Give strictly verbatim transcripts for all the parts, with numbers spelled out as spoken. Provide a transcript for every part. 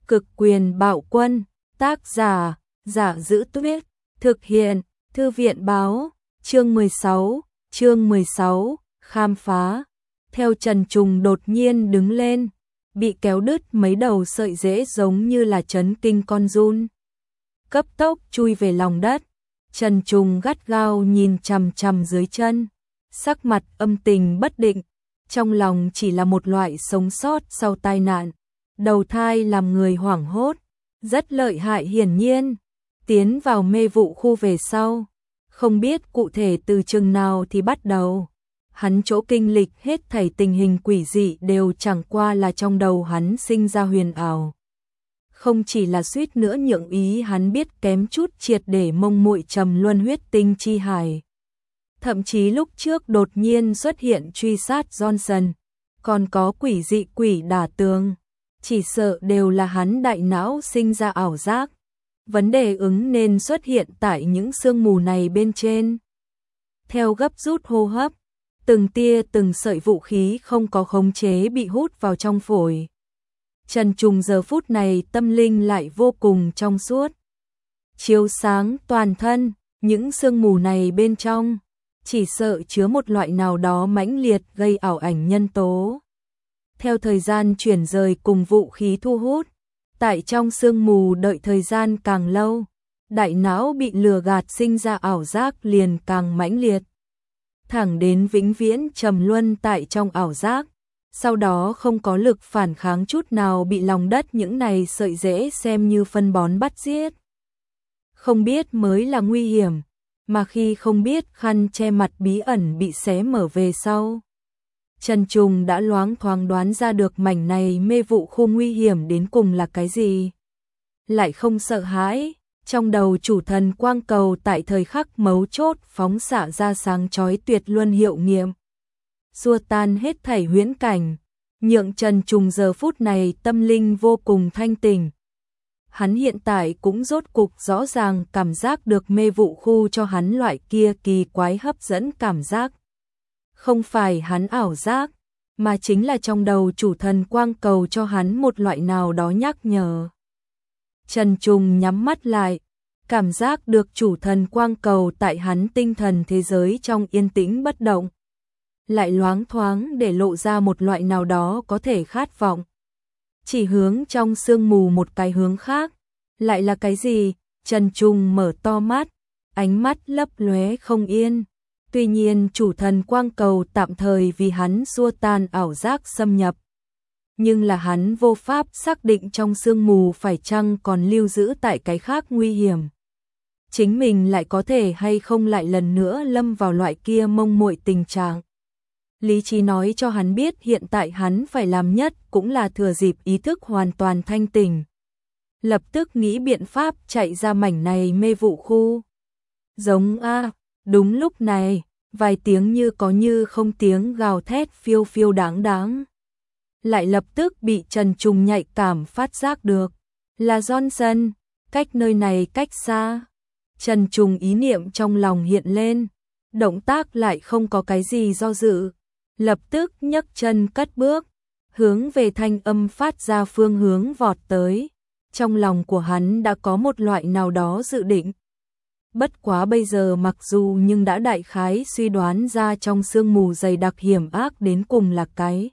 Cực quyền bạo quân, tác giả, Giả Giữ Tuyết, thực hiện, Thư viện báo, chương mười sáu, chương mười sáu, khám phá. Theo Trần Trùng đột nhiên đứng lên, bị kéo đứt mấy đầu sợi rễ giống như là chấn kinh con giun. Cấp tốc chui về lòng đất, Trần Trùng gắt gao nhìn chằm chằm dưới chân, sắc mặt âm tình bất định, trong lòng chỉ là một loại sống sót sau tai nạn. Đầu thai làm người hoảng hốt, rất lợi hại hiển nhiên, tiến vào mê vụ khu về sau, không biết cụ thể từ chừng nào thì bắt đầu. Hắn chỗ kinh lịch hết thảy tình hình quỷ dị đều chẳng qua là trong đầu hắn sinh ra huyền ảo. Không chỉ là suýt nữa nhượng ý hắn biết kém chút triệt để mông muội trầm luân huyết tinh chi hải. Thậm chí lúc trước đột nhiên xuất hiện truy sát Johnson, còn có quỷ dị quỷ đả tường, chỉ sợ đều là hắn đại não sinh ra ảo giác. Vấn đề ứng nên xuất hiện tại những sương mù này bên trên. Theo gấp rút hô hấp, từng tia từng sợi vũ khí không có khống chế bị hút vào trong phổi. Trần Trùng giờ phút này tâm linh lại vô cùng trong suốt, chiếu sáng toàn thân. Những sương mù này bên trong chỉ sợ chứa một loại nào đó mãnh liệt gây ảo ảnh nhân tố. Theo thời gian chuyển rời cùng vũ khí thu hút, tại trong sương mù đợi thời gian càng lâu, đại não bị lừa gạt sinh ra ảo giác liền càng mãnh liệt, thẳng đến vĩnh viễn trầm luân tại trong ảo giác, sau đó không có lực phản kháng chút nào, bị lòng đất những này sợi rễ xem như phân bón bắt giết. Không biết mới là nguy hiểm, mà khi không biết khăn che mặt bí ẩn bị xé mở về sau, Trần Trùng đã loáng thoáng đoán ra được mảnh này mê vụ khu nguy hiểm đến cùng là cái gì. Lại không sợ hãi, trong đầu chủ thần quang cầu tại thời khắc mấu chốt phóng xạ ra sáng chói tuyệt luân hiệu nghiệm, xua tan hết thảy huyễn cảnh, nhượng Trần Trùng giờ phút này tâm linh vô cùng thanh tỉnh. Hắn hiện tại cũng rốt cục rõ ràng cảm giác được mê vụ khu cho hắn loại kia kỳ quái hấp dẫn cảm giác. Không phải hắn ảo giác, mà chính là trong đầu chủ thần quang cầu cho hắn một loại nào đó nhắc nhở. Trần Trùng nhắm mắt lại, cảm giác được chủ thần quang cầu tại hắn tinh thần thế giới trong yên tĩnh bất động, lại loáng thoáng để lộ ra một loại nào đó có thể khát vọng. Chỉ hướng trong sương mù một cái hướng khác, lại là cái gì? Trần Trùng mở to mắt, ánh mắt lấp lóe không yên. Tuy nhiên chủ thần quang cầu tạm thời vì hắn xua tan ảo giác xâm nhập, nhưng là hắn vô pháp xác định trong sương mù phải chăng còn lưu giữ tại cái khác nguy hiểm. Chính mình lại có thể hay không lại lần nữa lâm vào loại kia mông muội tình trạng. Lý trí nói cho hắn biết hiện tại hắn phải làm nhất cũng là thừa dịp ý thức hoàn toàn thanh tỉnh, lập tức nghĩ biện pháp chạy ra mảnh này mê vụ khu. Giống a, đúng lúc này, vài tiếng như có như không tiếng gào thét phiêu phiêu đáng đáng, lại lập tức bị Trần Trùng nhạy cảm phát giác được, là Johnson, cách nơi này cách xa. Trần Trùng ý niệm trong lòng hiện lên, động tác lại không có cái gì do dự, lập tức nhấc chân cất bước, hướng về thanh âm phát ra phương hướng vọt tới. Trong lòng của hắn đã có một loại nào đó dự định. Bất quá bây giờ mặc dù nhưng đã đại khái suy đoán ra trong sương mù dày đặc hiểm ác đến cùng là cái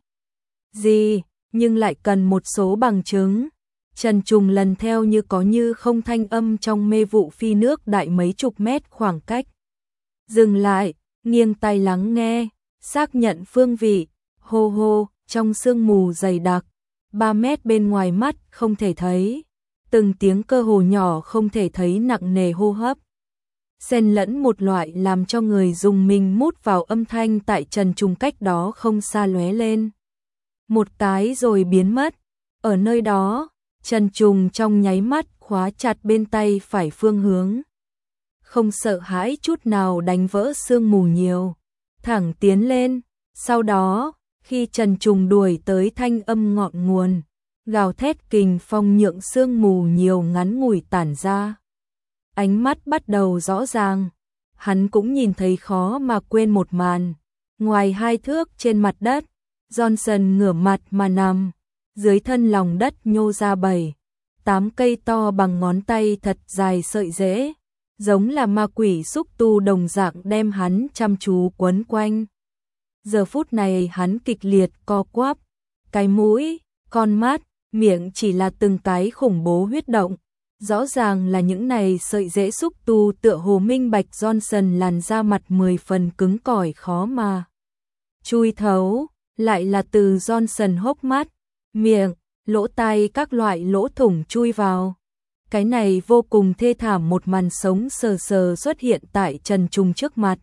gì, nhưng lại cần một số bằng chứng. Trần Trùng lần theo như có như không thanh âm trong mê vụ phi nước đại mấy chục mét khoảng cách. Dừng lại, nghiêng tai lắng nghe, xác nhận phương vị, hô hô, trong sương mù dày đặc, ba mét bên ngoài mắt không thể thấy, từng tiếng cơ hồ nhỏ không thể thấy nặng nề hô hấp, xen lẫn một loại làm cho người dùng mình mút vào âm thanh tại Trần Trùng cách đó không xa lóe lên. Một cái rồi biến mất, ở nơi đó, Trần Trùng trong nháy mắt khóa chặt bên tay phải phương hướng. Không sợ hãi chút nào đánh vỡ sương mù nhiều, thẳng tiến lên, sau đó, khi Trần Trùng đuổi tới thanh âm ngọn nguồn, gào thét kình phong nhượng sương mù nhiều ngắn ngủi tản ra. Ánh mắt bắt đầu rõ ràng, hắn cũng nhìn thấy khó mà quên một màn. Ngoài hai thước trên mặt đất, Johnson ngửa mặt mà nằm, dưới thân lòng đất nhô ra bảy, tám cây to bằng ngón tay thật dài sợi rễ, giống là ma quỷ xúc tu đồng dạng đem hắn chăm chú quấn quanh. Giờ phút này hắn kịch liệt co quắp, cái mũi, con mắt, miệng chỉ là từng cái khủng bố huyết động. Rõ ràng là những này sợi rễ xúc tu tựa hồ minh bạch Johnson làn da mặt mười phần cứng cỏi khó mà chui thấu, lại là từ Johnson hốc mắt, miệng, lỗ tai các loại lỗ thủng chui vào. Cái này vô cùng thê thảm một màn sống sờ sờ xuất hiện tại Trần Trùng trước mặt.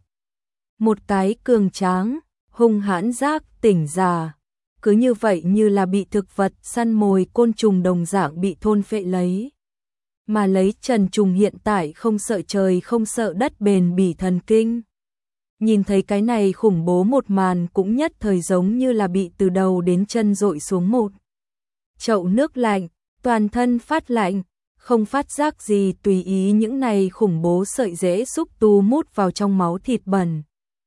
Một cái cường tráng, hung hãn giác tỉnh giả, cứ như vậy như là bị thực vật săn mồi côn trùng đồng dạng bị thôn phệ lấy. Mà lấy Trần Trùng hiện tại không sợ trời không sợ đất bền bỉ thần kinh. Nhìn thấy cái này khủng bố một màn cũng nhất thời giống như là bị từ đầu đến chân dội xuống một chậu nước lạnh, toàn thân phát lạnh, không phát giác gì tùy ý những này khủng bố sợi rễ xúc tu mút vào trong máu thịt bẩn.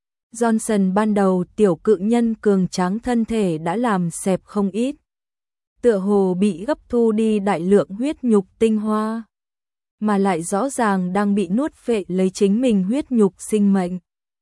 Johnson ban đầu tiểu cự nhân cường tráng thân thể đã làm xẹp không ít. Tựa hồ bị gấp thu đi đại lượng huyết nhục tinh hoa, mà lại rõ ràng đang bị nuốt phệ lấy chính mình huyết nhục sinh mệnh.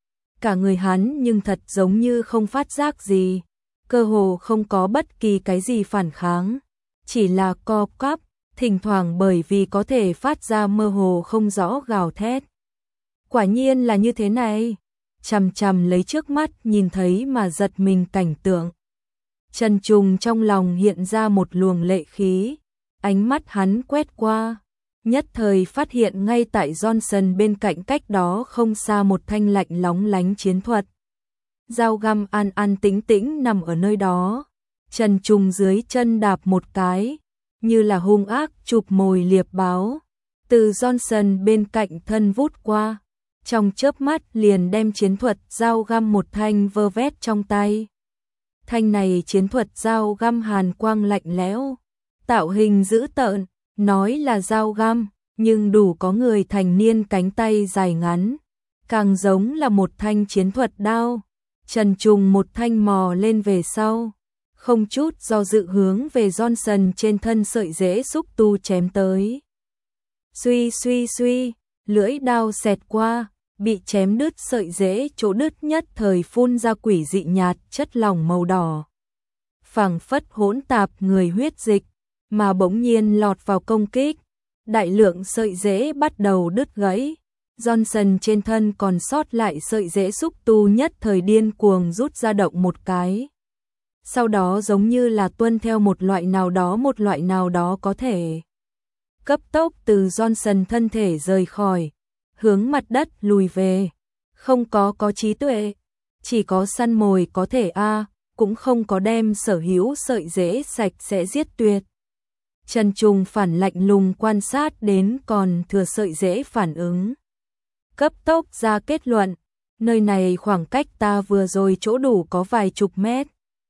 Cả người hắn nhưng thật giống như không phát giác gì, cơ hồ không có bất kỳ cái gì phản kháng, chỉ là co quắp, thỉnh thoảng bởi vì có thể phát ra mơ hồ không rõ gào thét. Quả nhiên là như thế này, chằm chằm lấy trước mắt nhìn thấy mà giật mình cảnh tượng. Trần Trùng trong lòng hiện ra một luồng lệ khí, ánh mắt hắn quét qua, nhất thời phát hiện ngay tại Johnson bên cạnh cách đó không xa một thanh lạnh lóng lánh chiến thuật. Dao găm an an tĩnh tĩnh nằm ở nơi đó, Trần Trùng dưới chân đạp một cái, như là hung ác chụp mồi liệp báo, từ Johnson bên cạnh thân vút qua, trong chớp mắt liền đem chiến thuật dao găm một thanh vơ vét trong tay. Thanh này chiến thuật dao găm hàn quang lạnh lẽo, tạo hình dữ tợn, nói là dao găm, nhưng đủ có người thành niên cánh tay dài ngắn, càng giống là một thanh chiến thuật đao. Trần Trùng một thanh mò lên về sau, không chút do dự hướng về Johnson trên thân sợi rễ xúc tu chém tới. Suy suy suy, lưỡi đao xẹt qua, bị chém đứt sợi rễ chỗ đứt nhất thời phun ra quỷ dị nhạt chất lỏng màu đỏ. Phảng phất hỗn tạp người huyết dịch, mà bỗng nhiên lọt vào công kích. Đại lượng sợi rễ bắt đầu đứt gãy. Johnson trên thân còn sót lại sợi rễ xúc tu nhất thời điên cuồng rút ra động một cái. Sau đó giống như là tuân theo một loại nào đó một loại nào đó có thể cấp tốc từ Johnson thân thể rời khỏi, hướng mặt đất lùi về. Không có có trí tuệ, chỉ có săn mồi có thể a, cũng không có đem sở hữu sợi rễ sạch sẽ giết tuyệt. Trần Trùng phản lạnh lùng quan sát đến còn thừa sợi rễ phản ứng. Cấp tốc ra kết luận, nơi này khoảng cách ta vừa rồi chỗ đủ có vài chục mét.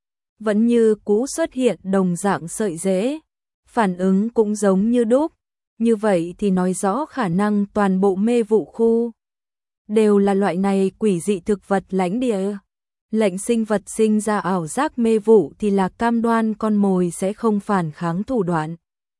Vẫn như cũ xuất hiện đồng dạng sợi rễ, phản ứng cũng giống như đúc. Như vậy thì nói rõ khả năng toàn bộ mê vụ khu đều là loại này quỷ dị thực vật lãnh địa. Lệnh sinh vật sinh ra ảo giác mê vụ thì là cam đoan con mồi sẽ không phản kháng thủ đoạn.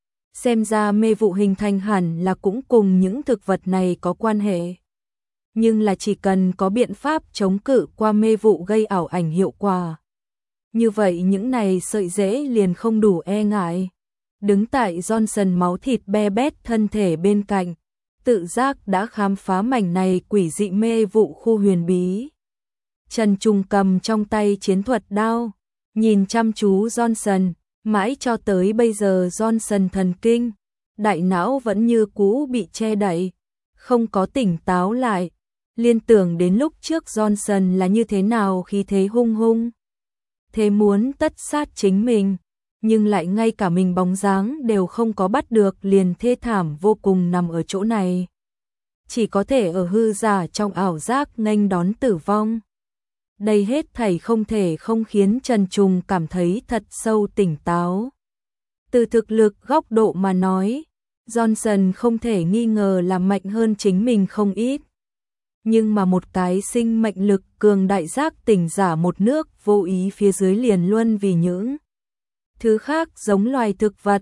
Xem ra mê vụ hình thành hẳn là cũng cùng những thực vật này có quan hệ. Nhưng là chỉ cần có biện pháp chống cự qua mê vụ gây ảo ảnh hiệu quả. Như vậy những này sợi rễ liền không đủ e ngại. Đứng tại Johnson máu thịt be bét thân thể bên cạnh, tự giác đã khám phá mảnh này quỷ dị mê vụ khu huyền bí. Trần Trùng cầm trong tay chiến thuật đao, nhìn chăm chú Johnson, mãi cho tới bây giờ Johnson thần kinh, đại não vẫn như cũ bị che đậy, không có tỉnh táo lại, liên tưởng đến lúc trước Johnson là như thế nào khi thế hung hung. Thế muốn tất sát chính mình, nhưng lại ngay cả mình bóng dáng đều không có bắt được liền thê thảm vô cùng nằm ở chỗ này. Chỉ có thể ở hư giả trong ảo giác nghênh đón tử vong. Đây hết thảy không thể không khiến Trần Trùng cảm thấy thật sâu tỉnh táo. Từ thực lực góc độ mà nói, Johnson không thể nghi ngờ là mạnh hơn chính mình không ít. Nhưng mà một cái sinh mệnh lực cường đại giác tỉnh giả một nước vô ý phía dưới liền luân vì những thứ khác giống loài thực vật,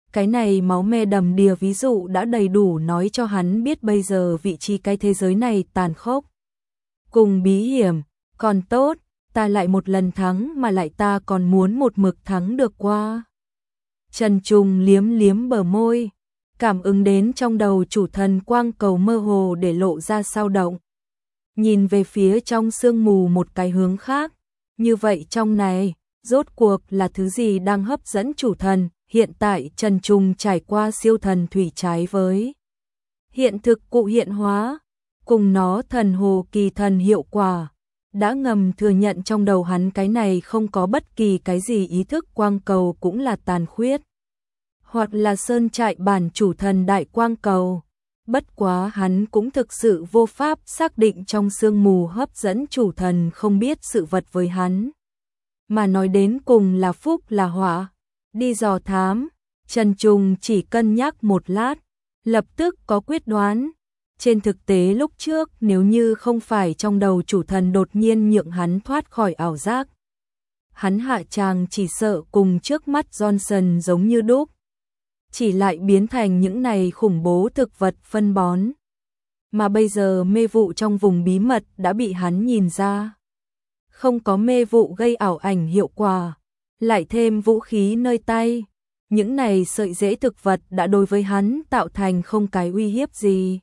Cái này máu me đầm đìa ví dụ đã đầy đủ nói cho hắn biết bây giờ vị trí cái thế giới này tàn khốc. Cùng bí hiểm, còn tốt, ta lại một lần thắng mà lại ta còn muốn một mực thắng được qua. Trần Trùng liếm liếm bờ môi, cảm ứng đến trong đầu chủ thần quang cầu mơ hồ để lộ ra sao động. Nhìn về phía trong sương mù một cái hướng khác, như vậy trong này, rốt cuộc là thứ gì đang hấp dẫn chủ thần, hiện tại Trần Trùng trải qua siêu thần thủy trái với. Hiện thực cụ hiện hóa, cùng nó thần hồ kỳ thần hiệu quả, đã ngầm thừa nhận trong đầu hắn cái này không có bất kỳ cái gì ý thức quang cầu cũng là tàn khuyết. Hoặc là sơn trại bản chủ thần đại quang cầu. Bất quá hắn cũng thực sự vô pháp xác định trong sương mù hấp dẫn chủ thần không biết sự vật với hắn. Mà nói đến cùng là phúc là họa. Đi dò thám, Trần Trùng chỉ cân nhắc một lát, lập tức có quyết đoán. Trên thực tế lúc trước nếu như không phải trong đầu chủ thần đột nhiên nhượng hắn thoát khỏi ảo giác, hắn hạ tràng chỉ sợ cùng trước mắt Johnson giống như đúc. Chỉ lại biến thành những này khủng bố thực vật phân bón. Mà bây giờ mê vụ trong vùng bí mật đã bị hắn nhìn ra. Không có mê vụ gây ảo ảnh hiệu quả, lại thêm vũ khí nơi tay. Những này sợi rễ thực vật đã đối với hắn tạo thành không cái uy hiếp gì.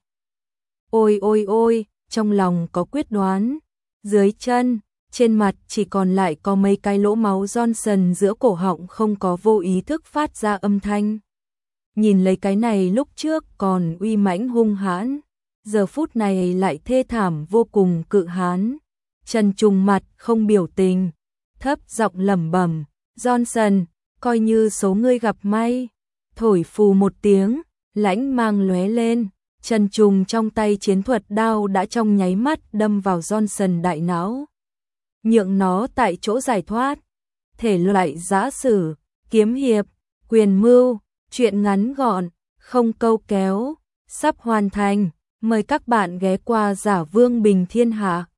Ôi ôi ôi, trong lòng có quyết đoán. Dưới chân, trên mặt chỉ còn lại có mấy cái lỗ máu Johnson giữa cổ họng không có vô ý thức phát ra âm thanh. Nhìn lấy cái này lúc trước còn uy mãnh hung hãn, giờ phút này lại thê thảm vô cùng cự hán. Trần Trùng mặt không biểu tình, thấp giọng lẩm bẩm, Johnson, coi như số ngươi gặp may. Thổi phù một tiếng, lãnh mang lóe lên, Trần Trùng trong tay chiến thuật đao đã trong nháy mắt đâm vào Johnson đại não. Nhượng nó tại chỗ giải thoát, thể loại giã sử, kiếm hiệp, quyền mưu. Chuyện ngắn gọn, không câu kéo, sắp hoàn thành, mời các bạn ghé qua Giả Vương Bình Thiên Hạ.